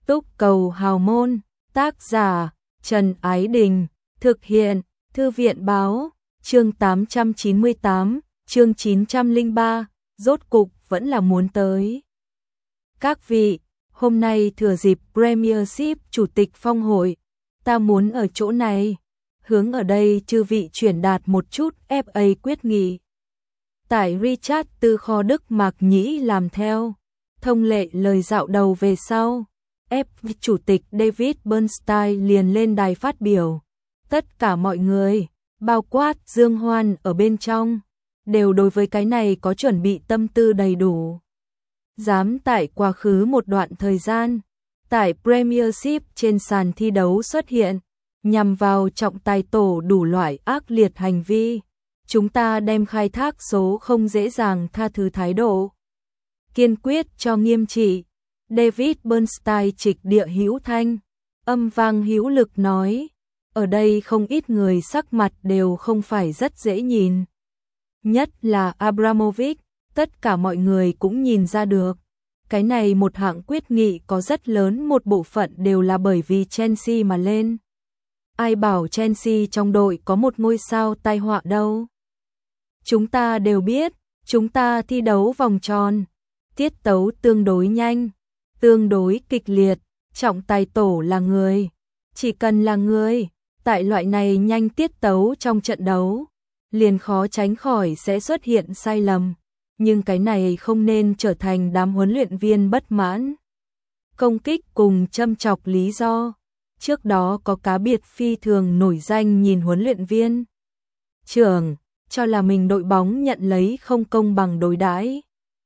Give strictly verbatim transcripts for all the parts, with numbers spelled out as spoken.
Túc cầu hào môn, tác giả, Trần Ái Đình, thực hiện, Thư viện báo, chương tám trăm chín mươi tám, chương chín trăm lẻ ba, rốt cục vẫn là muốn tới. Các vị, hôm nay thừa dịp Premiership Chủ tịch Phong hội, ta muốn ở chỗ này, hướng ở đây chư vị truyền đạt một chút ép a quyết nghị. Tại Richard từ kho Đức Mạc Nhĩ làm theo, thông lệ lời dạo đầu về sau. Ép Chủ tịch David Bernstein liền lên đài phát biểu. Tất cả mọi người, bao quát Dương Hoan ở bên trong, đều đối với cái này có chuẩn bị tâm tư đầy đủ. Dám tại quá khứ một đoạn thời gian, tại Premiership trên sàn thi đấu xuất hiện, nhằm vào trọng tài tổ đủ loại ác liệt hành vi. Chúng ta đem khai thác số không dễ dàng tha thứ thái độ. Kiên quyết cho nghiêm trị. David Bernstein trịch địa hữu thanh, âm vang hữu lực nói, ở đây không ít người sắc mặt đều không phải rất dễ nhìn. Nhất là Abramovich, tất cả mọi người cũng nhìn ra được. Cái này một hạng quyết nghị có rất lớn một bộ phận đều là bởi vì Chelsea mà lên. Ai bảo Chelsea trong đội có một ngôi sao tai họa đâu. Chúng ta đều biết, chúng ta thi đấu vòng tròn, tiết tấu tương đối nhanh, tương đối kịch liệt, trọng tài tổ là người. Chỉ cần là người, tại loại này nhanh tiết tấu trong trận đấu, liền khó tránh khỏi sẽ xuất hiện sai lầm. Nhưng cái này không nên trở thành đám huấn luyện viên bất mãn. Công kích cùng châm chọc lý do. Trước đó có cá biệt phi thường nổi danh nhìn huấn luyện viên trưởng, cho là mình đội bóng nhận lấy không công bằng đối đãi.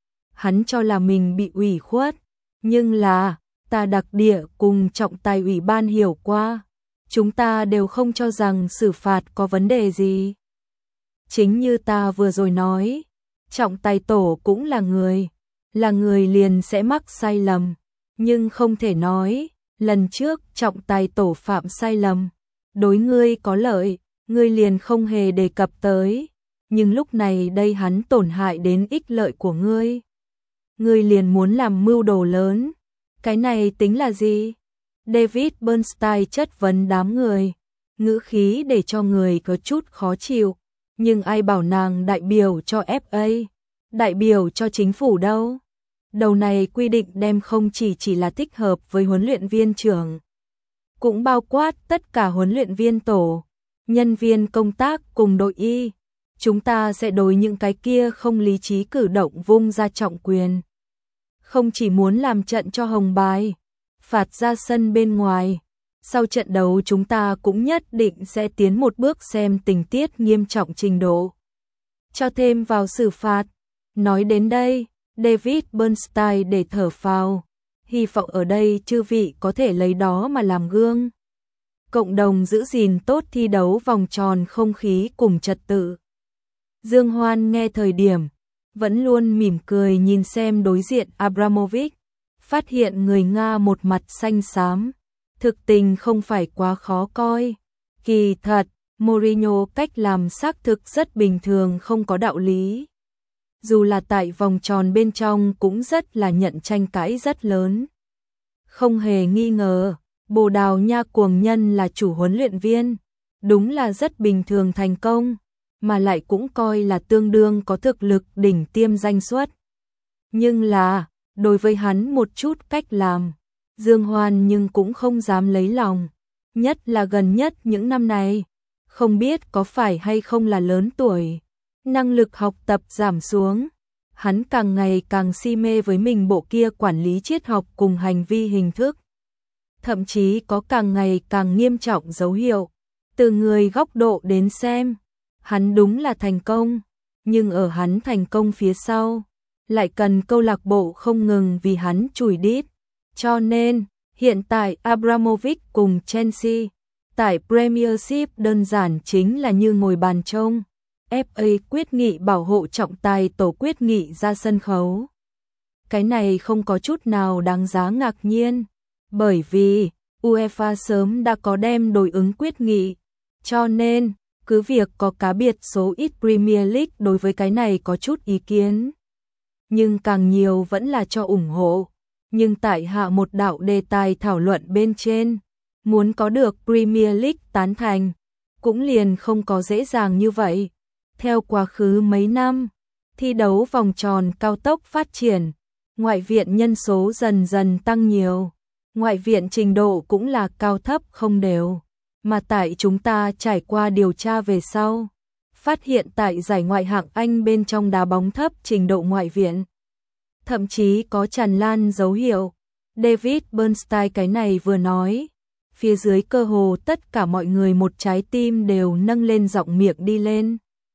Hắn cho là mình bị ủy khuất, nhưng là, ta đặc địa cùng trọng tài ủy ban hiểu qua, chúng ta đều không cho rằng xử phạt có vấn đề gì. Chính như ta vừa rồi nói, trọng tài tổ cũng là người, là người liền sẽ mắc sai lầm, nhưng không thể nói, lần trước trọng tài tổ phạm sai lầm, đối ngươi có lợi, ngươi liền không hề đề cập tới, nhưng lúc này đây hắn tổn hại đến ích lợi của ngươi. Ngươi liền muốn làm mưu đồ lớn, cái này tính là gì? David Bernstein chất vấn đám người, ngữ khí để cho người có chút khó chịu, nhưng ai bảo nàng đại biểu cho ép a, đại biểu cho chính phủ đâu? Đầu này quy định đem không chỉ chỉ là thích hợp với huấn luyện viên trưởng, cũng bao quát tất cả huấn luyện viên tổ, nhân viên công tác cùng đội y. Chúng ta sẽ đối những cái kia không lý trí cử động vung ra trọng quyền. Không chỉ muốn làm trận cho hồng bài, phạt ra sân bên ngoài. Sau trận đấu chúng ta cũng nhất định sẽ tiến một bước xem tình tiết nghiêm trọng trình độ. Cho thêm vào xử phạt. Nói đến đây, David Bernstein để thở phào. Hy vọng ở đây chư vị có thể lấy đó mà làm gương. Cộng đồng giữ gìn tốt thi đấu vòng tròn không khí cùng trật tự. Dương Hoan nghe thời điểm, vẫn luôn mỉm cười nhìn xem đối diện Abramovich, phát hiện người Nga một mặt xanh xám, thực tình không phải quá khó coi. Kỳ thật, Mourinho cách làm xác thực rất bình thường không có đạo lý. Dù là tại vòng tròn bên trong cũng rất là nhận tranh cãi rất lớn. Không hề nghi ngờ, Bồ Đào Nha cuồng nhân là chủ huấn luyện viên, đúng là rất bình thường thành công, mà lại cũng coi là tương đương có thực lực đỉnh tiêm danh suất. Nhưng là, đối với hắn một chút cách làm, Dương Hoan nhưng cũng không dám lấy lòng, nhất là gần nhất những năm này, không biết có phải hay không là lớn tuổi, năng lực học tập giảm xuống, hắn càng ngày càng si mê với mình bộ kia quản lý triết học cùng hành vi hình thức. Thậm chí có càng ngày càng nghiêm trọng dấu hiệu, từ người góc độ đến xem, hắn đúng là thành công, nhưng ở hắn thành công phía sau, lại cần câu lạc bộ không ngừng vì hắn chùi đít. Cho nên, hiện tại Abramovich cùng Chelsea, tại Premiership đơn giản chính là như ngồi bàn trông. ép a quyết nghị bảo hộ trọng tài tổ quyết nghị ra sân khấu. Cái này không có chút nào đáng giá ngạc nhiên, bởi vì UEFA sớm đã có đem đối ứng quyết nghị, cho nên cứ việc có cá biệt số ít Premier League đối với cái này có chút ý kiến, nhưng càng nhiều vẫn là cho ủng hộ. nhưng tại hạ một đạo đề tài thảo luận bên trên, muốn có được Premier League tán thành, cũng liền không có dễ dàng như vậy. Theo quá khứ mấy năm, thi đấu vòng tròn cao tốc phát triển, ngoại viện nhân số dần dần tăng nhiều, ngoại viện trình độ cũng là cao thấp không đều, mà tại chúng ta trải qua điều tra về sau, phát hiện tại giải ngoại hạng Anh bên trong đá bóng thấp trình độ ngoại viện, thậm chí có tràn lan dấu hiệu. David Bernstein cái này vừa nói, phía dưới cơ hồ tất cả mọi người một trái tim đều nâng lên giọng miệng đi lên.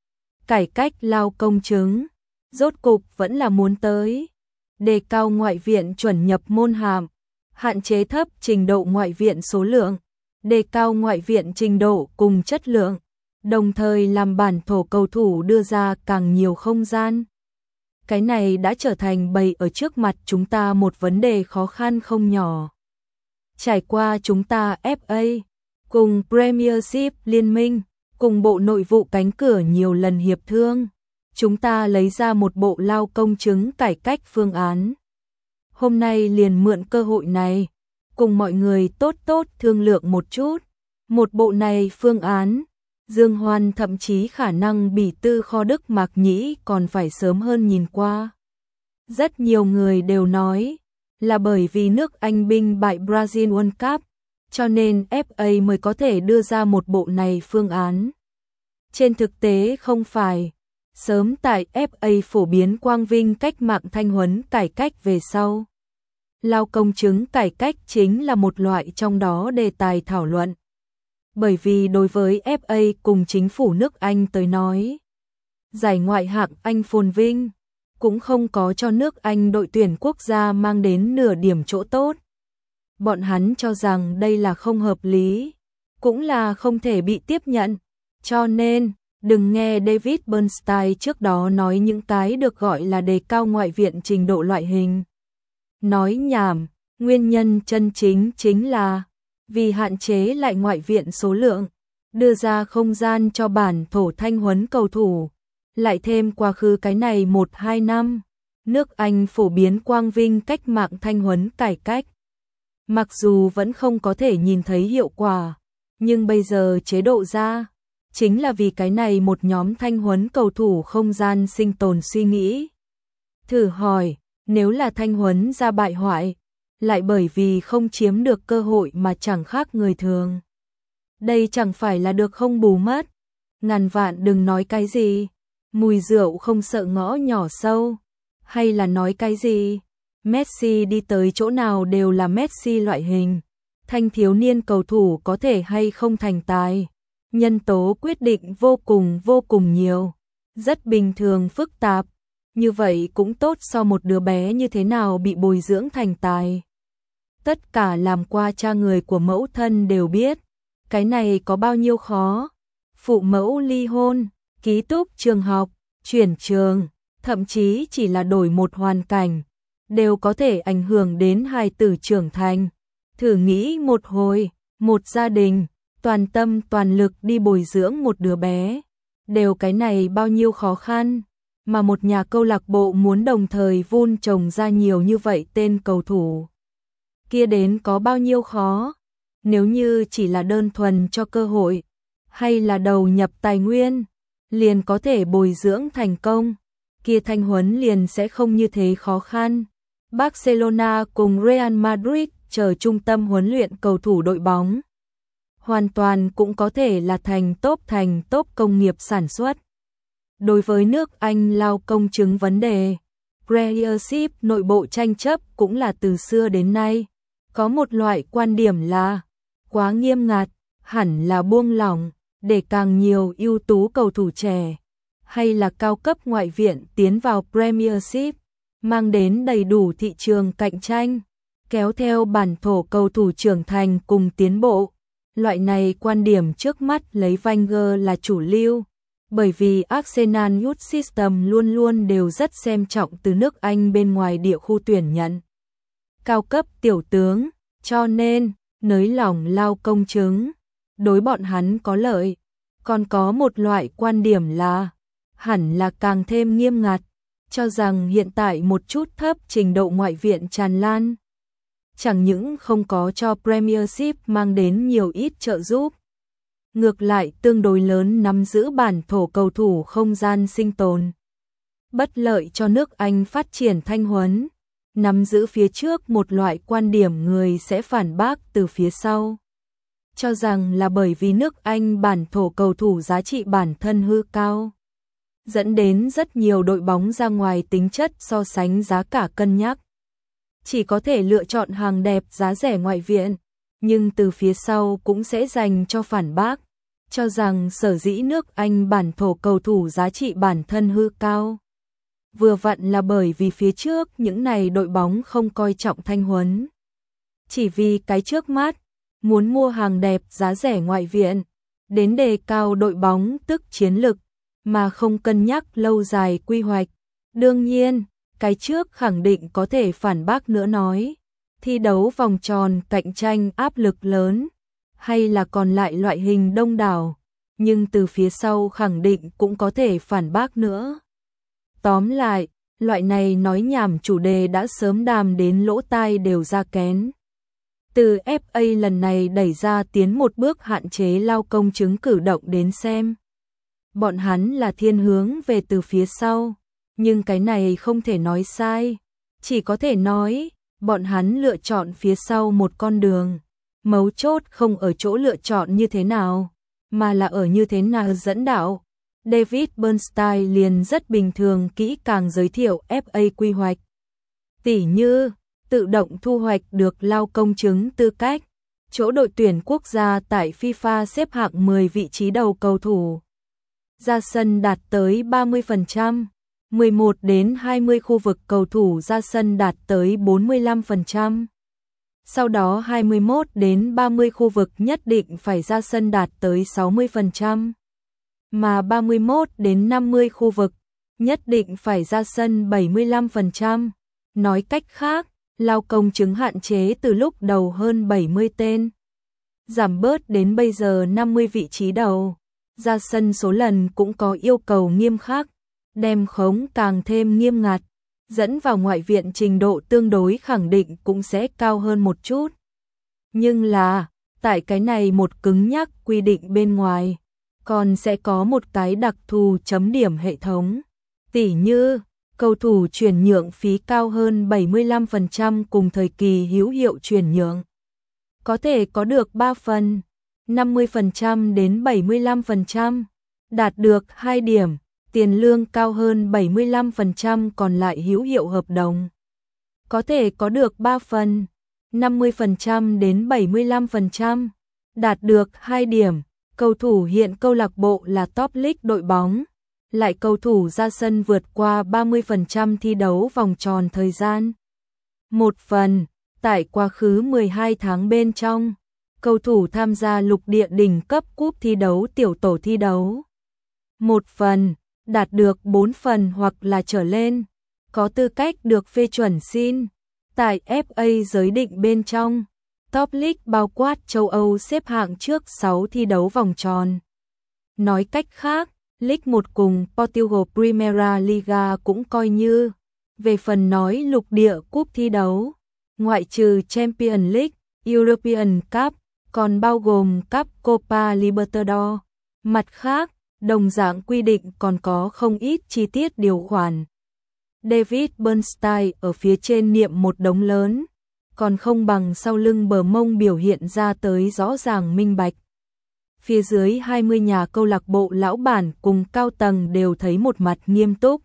Cải cách lao công chứng, rốt cục vẫn là muốn tới. Đề cao ngoại viện chuẩn nhập môn hàm, hạn chế thấp trình độ ngoại viện số lượng, đề cao ngoại viện trình độ cùng chất lượng, đồng thời làm bản thổ cầu thủ đưa ra càng nhiều không gian. Cái này đã trở thành bày ở trước mặt chúng ta một vấn đề khó khăn không nhỏ. Trải qua chúng ta ép a, cùng Premiership liên minh, cùng Bộ Nội vụ cánh cửa nhiều lần hiệp thương, chúng ta lấy ra một bộ lao công chứng cải cách phương án. Hôm nay liền mượn cơ hội này, cùng mọi người tốt tốt thương lượng một chút. Một bộ này phương án, Dương Hoan thậm chí khả năng bỉ tư kho Đức Mạc Nhĩ còn phải sớm hơn nhìn qua. Rất nhiều người đều nói là bởi vì nước Anh binh bại Brazil World Cup, cho nên ép a mới có thể đưa ra một bộ này phương án. Trên thực tế không phải, sớm tại ép a phổ biến quang vinh cách mạng thanh huấn cải cách về sau, lao công chứng cải cách chính là một loại trong đó đề tài thảo luận. Bởi vì đối với ép a cùng chính phủ nước Anh tới nói, giải ngoại hạng Anh phồn vinh cũng không có cho nước Anh đội tuyển quốc gia mang đến nửa điểm chỗ tốt. Bọn hắn cho rằng đây là không hợp lý, cũng là không thể bị tiếp nhận. Cho nên, đừng nghe David Bernstein trước đó nói những cái được gọi là đề cao ngoại viện trình độ loại hình. Nói nhảm, nguyên nhân chân chính chính là vì hạn chế lại ngoại viện số lượng, đưa ra không gian cho bản thổ thanh huấn cầu thủ. Lại thêm quá khứ cái này một hai năm, nước Anh phổ biến quang vinh cách mạng thanh huấn cải cách. Mặc dù vẫn không có thể nhìn thấy hiệu quả, nhưng bây giờ chế độ ra, chính là vì cái này một nhóm thanh huấn cầu thủ không gian sinh tồn suy nghĩ. Thử hỏi, nếu là thanh huấn ra bại hoại, lại bởi vì không chiếm được cơ hội mà chẳng khác người thường. Đây chẳng phải là được không bù mất. Ngàn vạn đừng nói cái gì, mùi rượu không sợ ngõ nhỏ sâu, hay là nói cái gì, Messi đi tới chỗ nào đều là Messi loại hình. Thanh thiếu niên cầu thủ có thể hay không thành tài, nhân tố quyết định vô cùng vô cùng nhiều, rất bình thường phức tạp. Như vậy cũng tốt so một đứa bé như thế nào bị bồi dưỡng thành tài. Tất cả làm qua cha người của mẫu thân đều biết, cái này có bao nhiêu khó. Phụ mẫu ly hôn, ký túc trường học, chuyển trường, thậm chí chỉ là đổi một hoàn cảnh, đều có thể ảnh hưởng đến hài tử trưởng thành. Thử nghĩ một hồi, một gia đình, toàn tâm toàn lực đi bồi dưỡng một đứa bé, đều cái này bao nhiêu khó khăn, mà một nhà câu lạc bộ muốn đồng thời vun trồng ra nhiều như vậy tên cầu thủ. Kia đến có bao nhiêu khó, nếu như chỉ là đơn thuần cho cơ hội, hay là đầu nhập tài nguyên, liền có thể bồi dưỡng thành công, kia thanh huấn liền sẽ không như thế khó khăn. Barcelona cùng Real Madrid chờ trung tâm huấn luyện cầu thủ đội bóng, hoàn toàn cũng có thể là thành top thành top công nghiệp sản xuất. Đối với nước Anh lao công chứng vấn đề, Premiership nội bộ tranh chấp cũng là từ xưa đến nay. Có một loại quan điểm là quá nghiêm ngặt, hẳn là buông lỏng, để càng nhiều ưu tú cầu thủ trẻ, hay là cao cấp ngoại viện tiến vào Premiership, mang đến đầy đủ thị trường cạnh tranh, kéo theo bản thổ cầu thủ trưởng thành cùng tiến bộ. Loại này quan điểm trước mắt lấy Wenger là chủ lưu, bởi vì Arsenal Youth System luôn luôn đều rất xem trọng từ nước Anh bên ngoài địa khu tuyển nhận cao cấp tiểu tướng, cho nên nới lỏng lao công chứng đối bọn hắn có lợi. Còn có một loại quan điểm là hẳn là càng thêm nghiêm ngặt, cho rằng hiện tại một chút thấp trình độ ngoại viện tràn lan, chẳng những không có cho Premiership mang đến nhiều ít trợ giúp, ngược lại tương đối lớn nắm giữ bản thổ cầu thủ không gian sinh tồn. Bất lợi cho nước Anh phát triển thanh huấn, nắm giữ phía trước một loại quan điểm người sẽ phản bác từ phía sau. Cho rằng là bởi vì nước Anh bản thổ cầu thủ giá trị bản thân hư cao, dẫn đến rất nhiều đội bóng ra ngoài tính chất so sánh giá cả cân nhắc. Chỉ có thể lựa chọn hàng đẹp giá rẻ ngoại viện, nhưng từ phía sau cũng sẽ dành cho phản bác, cho rằng sở dĩ nước Anh bản thổ cầu thủ giá trị bản thân hư cao. Vừa vặn là bởi vì phía trước những này đội bóng không coi trọng thanh huấn. Chỉ vì cái trước mắt, muốn mua hàng đẹp giá rẻ ngoại viện, đến đề cao đội bóng tức chiến lực, mà không cân nhắc lâu dài quy hoạch. Đương nhiên, cái trước khẳng định có thể phản bác nữa nói, thi đấu vòng tròn cạnh tranh áp lực lớn, hay là còn lại loại hình đông đảo, nhưng từ phía sau khẳng định cũng có thể phản bác nữa. Tóm lại, loại này nói nhảm chủ đề đã sớm đàm đến lỗ tai đều ra kén. Từ ép a lần này đẩy ra tiến một bước hạn chế lao công chứng cử động đến xem. Bọn hắn là thiên hướng về từ phía sau, nhưng cái này không thể nói sai, chỉ có thể nói, bọn hắn lựa chọn phía sau một con đường. Mấu chốt không ở chỗ lựa chọn như thế nào, mà là ở như thế nào dẫn đạo. David Bernstein liền rất bình thường kỹ càng giới thiệu ép a quy hoạch. Tỉ như, tự động thu hoạch được lao công chứng tư cách, chỗ đội tuyển quốc gia tại FIFA xếp hạng mười vị trí đầu cầu thủ. Ra sân đạt tới ba mươi phần trăm, mười một đến hai mươi khu vực cầu thủ ra sân đạt tới bốn mươi lăm phần trăm. Sau đó hai mươi mốt đến ba mươi khu vực nhất định phải ra sân đạt tới sáu mươi phần trăm. Mà ba mươi mốt đến năm mươi khu vực nhất định phải ra sân bảy mươi lăm phần trăm. Nói cách khác, lao công chứng hạn chế từ lúc đầu hơn bảy mươi tên, giảm bớt đến bây giờ năm mươi vị trí đầu. Ra sân số lần cũng có yêu cầu nghiêm khắc, đem khống càng thêm nghiêm ngặt, dẫn vào ngoại viện trình độ tương đối khẳng định cũng sẽ cao hơn một chút. Nhưng là, tại cái này một cứng nhắc quy định bên ngoài, còn sẽ có một cái đặc thù chấm điểm hệ thống. Tỉ như, cầu thủ chuyển nhượng phí cao hơn bảy mươi lăm phần trăm cùng thời kỳ hữu hiệu chuyển nhượng, có thể có được ba phần, năm mươi phần trăm đến bảy mươi lăm phần trăm, đạt được hai điểm, tiền lương cao hơn bảy mươi lăm phần trăm còn lại hữu hiệu hợp đồng, có thể có được ba phần, năm mươi phần trăm đến bảy mươi lăm phần trăm, đạt được hai điểm, cầu thủ hiện câu lạc bộ là top league đội bóng, lại cầu thủ ra sân vượt qua ba mươi phần trăm thi đấu vòng tròn thời gian. Một phần, tại quá khứ mười hai tháng bên trong, cầu thủ tham gia lục địa đỉnh cấp cúp thi đấu tiểu tổ thi đấu. Một phần, đạt được bốn phần hoặc là trở lên, có tư cách được phê chuẩn xin. Tại ép a giới định bên trong, top league bao quát châu Âu xếp hạng trước sáu thi đấu vòng tròn. Nói cách khác, League một cùng Portugal Primeira Liga cũng coi như. Về phần nói lục địa cúp thi đấu, ngoại trừ Champions League, European Cup, còn bao gồm Cup Copa Libertadores. Mặt khác, đồng dạng quy định còn có không ít chi tiết điều khoản. David Bernstein ở phía trên niệm một đống lớn, còn không bằng sau lưng bờ mông biểu hiện ra tới rõ ràng minh bạch. Phía dưới hai mươi nhà câu lạc bộ lão bản cùng cao tầng đều thấy một mặt nghiêm túc.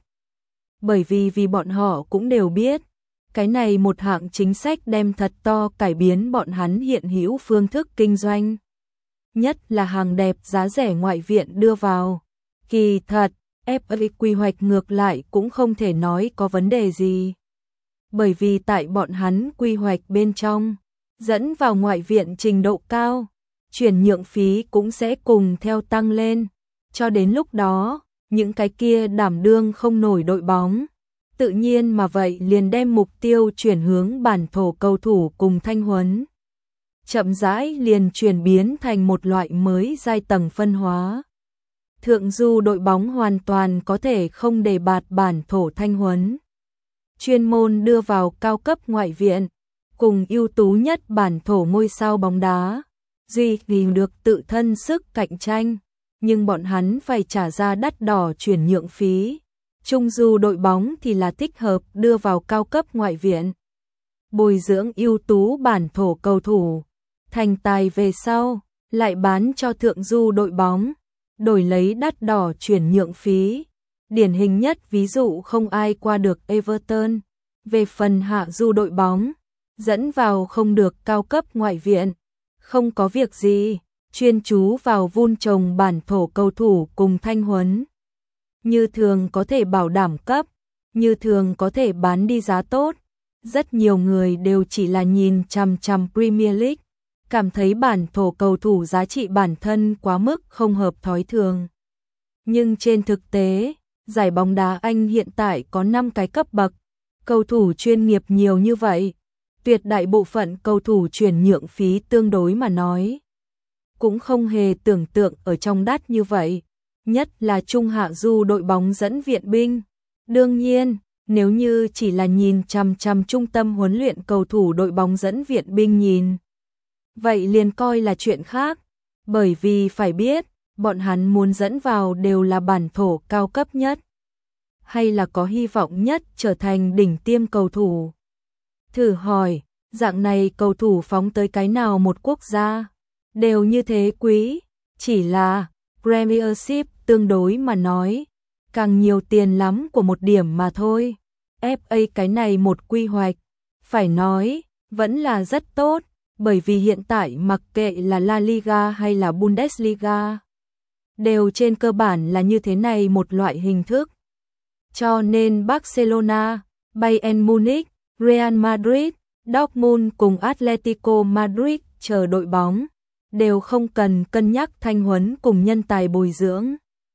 Bởi vì vì bọn họ cũng đều biết, cái này một hạng chính sách đem thật to cải biến bọn hắn hiện hữu phương thức kinh doanh. Nhất là hàng đẹp giá rẻ ngoại viện đưa vào. Kỳ thật, ép a quy hoạch ngược lại cũng không thể nói có vấn đề gì. Bởi vì tại bọn hắn quy hoạch bên trong, dẫn vào ngoại viện trình độ cao, chuyển nhượng phí cũng sẽ cùng theo tăng lên. Cho đến lúc đó, những cái kia đảm đương không nổi đội bóng, tự nhiên mà vậy liền đem mục tiêu chuyển hướng bản thổ cầu thủ cùng thanh huấn. Chậm rãi liền chuyển biến thành một loại mới giai tầng phân hóa. Thượng du đội bóng hoàn toàn có thể không đề bạt bản thổ thanh huấn. Chuyên môn đưa vào cao cấp ngoại viện, cùng ưu tú nhất bản thổ ngôi sao bóng đá, duy trì được tự thân sức cạnh tranh, nhưng bọn hắn phải trả ra đắt đỏ chuyển nhượng phí. Trung du đội bóng thì là thích hợp đưa vào cao cấp ngoại viện, bồi dưỡng ưu tú bản thổ cầu thủ, thành tài về sau, lại bán cho thượng du đội bóng, đổi lấy đắt đỏ chuyển nhượng phí. Điển hình nhất ví dụ không ai qua được Everton. Về phần hạ du đội bóng, dẫn vào không được cao cấp ngoại viện, không có việc gì, chuyên chú vào vun trồng bản thổ cầu thủ cùng thanh huấn. Như thường có thể bảo đảm cấp, như thường có thể bán đi giá tốt. Rất nhiều người đều chỉ là nhìn chằm chằm Premier League, cảm thấy bản thổ cầu thủ giá trị bản thân quá mức không hợp thói thường. Nhưng trên thực tế, giải bóng đá Anh hiện tại có năm cái cấp bậc, cầu thủ chuyên nghiệp nhiều như vậy, tuyệt đại bộ phận cầu thủ chuyển nhượng phí tương đối mà nói cũng không hề tưởng tượng ở trong đắt như vậy, nhất là trung hạ du đội bóng dẫn viện binh. Đương nhiên, nếu như chỉ là nhìn chằm chằm trung tâm huấn luyện cầu thủ đội bóng dẫn viện binh nhìn, vậy liền coi là chuyện khác, bởi vì phải biết, bọn hắn muốn dẫn vào đều là bản thổ cao cấp nhất, hay là có hy vọng nhất trở thành đỉnh tiêm cầu thủ. Thử hỏi, dạng này cầu thủ phóng tới cái nào một quốc gia, đều như thế quý, chỉ là Premiership tương đối mà nói, càng nhiều tiền lắm của một điểm mà thôi. ép a cái này một quy hoạch, phải nói, vẫn là rất tốt, bởi vì hiện tại mặc kệ là La Liga hay là Bundesliga, đều trên cơ bản là như thế này một loại hình thức. Cho nên Barcelona, Bayern Munich, Real Madrid, Dortmund cùng Atletico Madrid chờ đội bóng, đều không cần cân nhắc thanh huấn cùng nhân tài bồi dưỡng.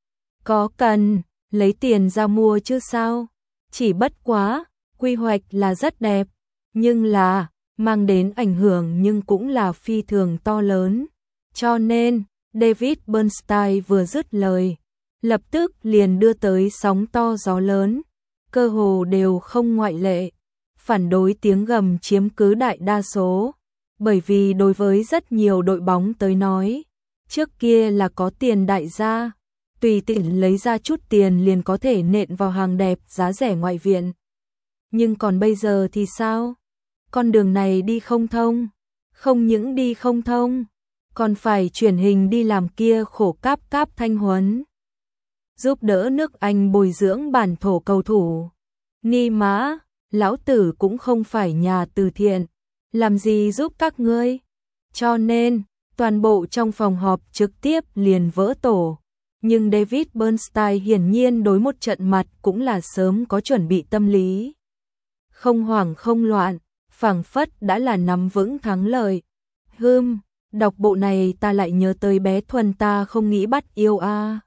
Có cần, lấy tiền ra mua chứ sao? Chỉ bất quá, quy hoạch là rất đẹp, nhưng là, mang đến ảnh hưởng nhưng cũng là phi thường to lớn. Cho nên, David Bernstein vừa dứt lời, lập tức liền đưa tới sóng to gió lớn, cơ hồ đều không ngoại lệ. Phản đối tiếng gầm chiếm cứ đại đa số, bởi vì đối với rất nhiều đội bóng tới nói, trước kia là có tiền đại gia, tùy tiện lấy ra chút tiền liền có thể nện vào hàng đẹp giá rẻ ngoại viện. Nhưng còn bây giờ thì sao? Con đường này đi không thông, không những đi không thông, còn phải chuyển hình đi làm kia khổ cáp cáp thanh huấn, giúp đỡ nước Anh bồi dưỡng bản thổ cầu thủ. Ni mã, lão tử cũng không phải nhà từ thiện, làm gì giúp các ngươi? Cho nên, toàn bộ trong phòng họp trực tiếp liền vỡ tổ. Nhưng David Bernstein hiển nhiên đối một trận mặt cũng là sớm có chuẩn bị tâm lý. Không hoảng không loạn, phảng phất đã là nắm vững thắng lợi. Hừm, đọc bộ này ta lại nhớ tới bé Thuần ta không nghĩ bắt yêu a.